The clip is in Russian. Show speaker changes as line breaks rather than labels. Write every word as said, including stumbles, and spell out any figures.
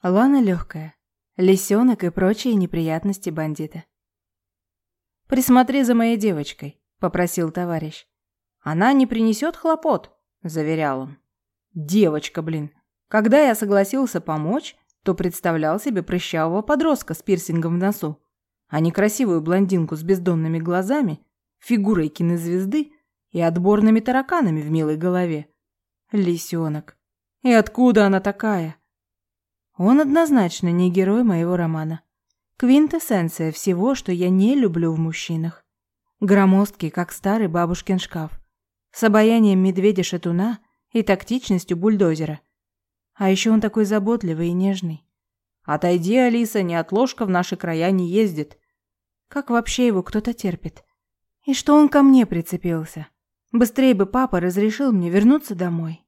Лана легкая, лисенок и прочие неприятности бандита. «Присмотри за моей девочкой», — попросил товарищ. «Она не принесет хлопот», — заверял он. «Девочка, блин. Когда я согласился помочь, то представлял себе прыщавого подростка с пирсингом в носу, а не красивую блондинку с бездонными глазами, фигурой кинозвезды и отборными тараканами в милой голове. Лисенок. И откуда она такая?» Он однозначно не герой моего романа. Квинтэссенция всего, что я не люблю в мужчинах. Громоздкий, как старый бабушкин шкаф. С обаянием медведя-шатуна и тактичностью бульдозера. А еще он такой заботливый и нежный. «Отойди, Алиса, неотложка в наши края не ездит». Как вообще его кто-то терпит? И что он ко мне прицепился? Быстрее бы папа разрешил мне вернуться домой.